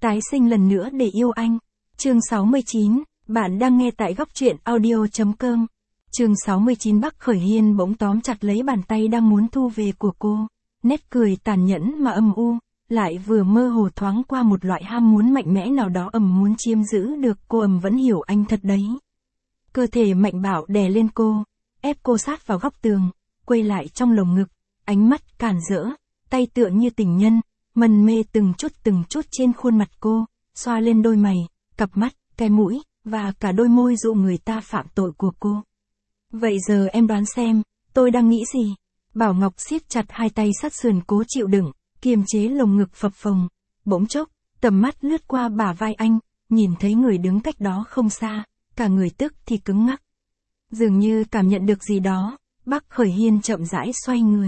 Tái sinh lần nữa để yêu anh. Chương 69, bạn đang nghe tại góc truyện audio.com. Chương 69 Bắc Khởi Hiên bỗng tóm chặt lấy bàn tay đang muốn thu về của cô. Nét cười tàn nhẫn mà âm u, lại vừa mơ hồ thoáng qua một loại ham muốn mạnh mẽ nào đó muốn chiếm giữ được cô. Vẫn hiểu anh thật đấy. Cơ thể mạnh bạo đè lên cô, ép cô sát vào góc tường, quay lại trong lồng ngực, ánh mắt càn rỡ, tay tựa như tình nhân, mân mê từng chút trên khuôn mặt cô, xoa lên đôi mày, cặp mắt, cái mũi, và cả đôi môi dụ người ta phạm tội của cô. Vậy giờ em đoán xem, tôi đang nghĩ gì? Bảo Ngọc siết chặt hai tay sát sườn cố chịu đựng, kiềm chế lồng ngực phập phồng. Bỗng chốc, tầm mắt lướt qua bả vai anh, nhìn thấy người đứng cách đó không xa, cả người tức thì cứng ngắc. Dường như cảm nhận được gì đó, Bắc Khởi Hiên chậm rãi xoay người.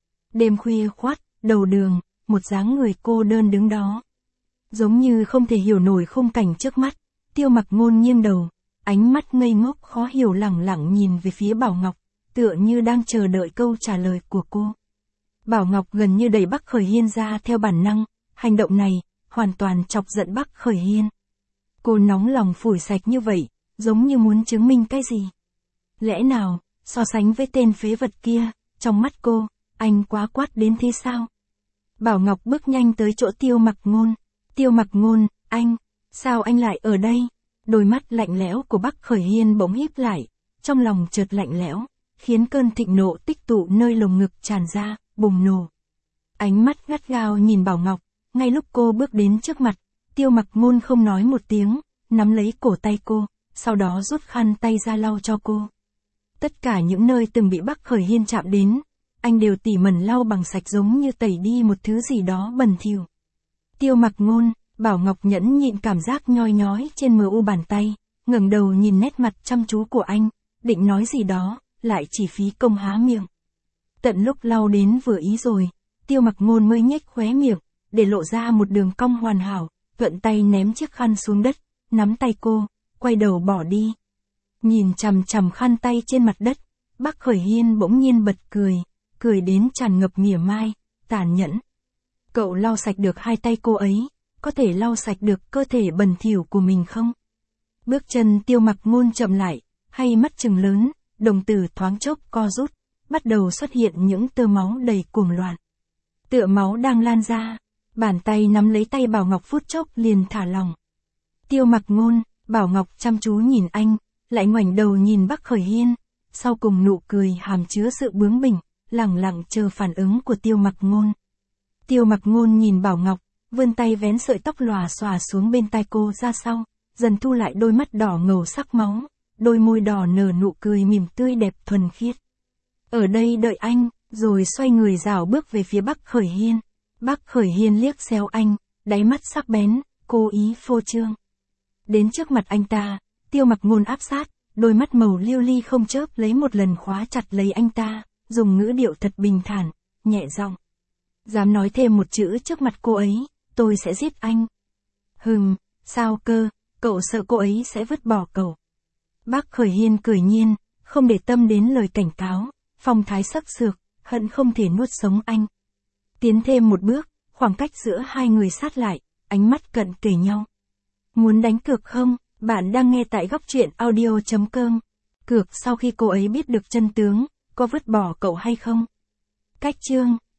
Đêm khuya khoắt, đầu đường, một dáng người cô đơn đứng đó. Giống như không thể hiểu nổi khung cảnh trước mắt, Tiêu Mặc Ngôn nghiêng đầu, ánh mắt ngây ngốc khó hiểu lẳng lặng nhìn về phía Bảo Ngọc, tựa như đang chờ đợi câu trả lời của cô. Bảo Ngọc gần như đẩy Bắc Khởi Hiên ra theo bản năng, hành động này, hoàn toàn chọc giận Bắc Khởi Hiên. Cô nóng lòng phủi sạch như vậy, giống như muốn chứng minh cái gì. Lẽ nào, so sánh với tên phế vật kia, trong mắt cô, anh quá quát đến thế sao? Bảo Ngọc bước nhanh tới chỗ Tiêu Mặc Ngôn. Tiêu Mặc Ngôn, anh, sao anh lại ở đây? Đôi mắt lạnh lẽo của Bắc Khởi Hiên bỗng híp lại, trong lòng chợt lạnh lẽo, khiến cơn thịnh nộ tích tụ nơi lồng ngực tràn ra, bùng nổ. Ánh mắt gắt gao nhìn Bảo Ngọc, ngay lúc cô bước đến trước mặt, Tiêu Mặc Ngôn không nói một tiếng, nắm lấy cổ tay cô, sau đó rút khăn tay ra lau cho cô. Tất cả những nơi từng bị Bắc Khởi Hiên chạm đến, anh đều tỉ mẩn lau bằng sạch giống như tẩy đi một thứ gì đó bẩn thỉu. Tiêu Mặc Ngôn, Bảo Ngọc nhẫn nhịn cảm giác nhoi nhói trên mờ u bàn tay, ngẩng đầu nhìn nét mặt chăm chú của anh, định nói gì đó, lại chỉ phí công há miệng. Tận lúc lau đến vừa ý rồi, Tiêu Mặc Ngôn mới nhếch khóe miệng, để lộ ra một đường cong hoàn hảo, thuận tay ném chiếc khăn xuống đất, nắm tay cô, quay đầu bỏ đi. Nhìn chằm chằm khăn tay trên mặt đất, Bắc Khởi Hiên bỗng nhiên bật cười đến tràn ngập mỉa mai, tàn nhẫn. Cậu lau sạch được hai tay cô ấy, có thể lau sạch được cơ thể bẩn thỉu của mình không? Bước chân Tiêu Mặc Ngôn chậm lại, hay mắt trừng lớn, đồng tử thoáng chốc co rút, bắt đầu xuất hiện những tơ máu đầy cuồng loạn. Tựa máu đang lan ra, bàn tay nắm lấy tay Bảo Ngọc phút chốc liền thả lỏng. Tiêu Mặc Ngôn, Bảo Ngọc chăm chú nhìn anh, lại ngoảnh đầu nhìn Bắc Khởi Hiên, sau cùng nụ cười hàm chứa sự bướng bỉnh, lẳng lặng chờ phản ứng của Tiêu Mặc Ngôn. Tiêu Mặc Ngôn nhìn Bảo Ngọc, vươn tay vén sợi tóc lòa xòa xuống bên tai cô ra sau, dần thu lại đôi mắt đỏ ngầu sắc máu, đôi môi đỏ nở nụ cười mỉm tươi đẹp thuần khiết. Ở đây đợi anh, rồi xoay người rảo bước về phía Bắc Khởi Hiên. Bắc Khởi Hiên liếc xéo anh, đáy mắt sắc bén, cố ý phô trương. Đến trước mặt anh ta, Tiêu Mặc Ngôn áp sát, đôi mắt màu liêu ly không chớp lấy một lần khóa chặt lấy anh ta, dùng ngữ điệu thật bình thản, nhẹ giọng. Dám nói thêm một chữ trước mặt cô ấy, tôi sẽ giết anh. Sao cơ, cậu sợ cô ấy sẽ vứt bỏ cậu? Bắc Khởi Hiên cười nhiên, không để tâm đến lời cảnh cáo, phong thái sắc sược, hận không thể nuốt sống anh. Tiến thêm một bước, khoảng cách giữa hai người sát lại, ánh mắt cận kề nhau. Muốn đánh cược không? Bạn đang nghe tại góc truyện audio.com. Cược sau khi cô ấy biết được chân tướng, có vứt bỏ cậu hay không? Cách chương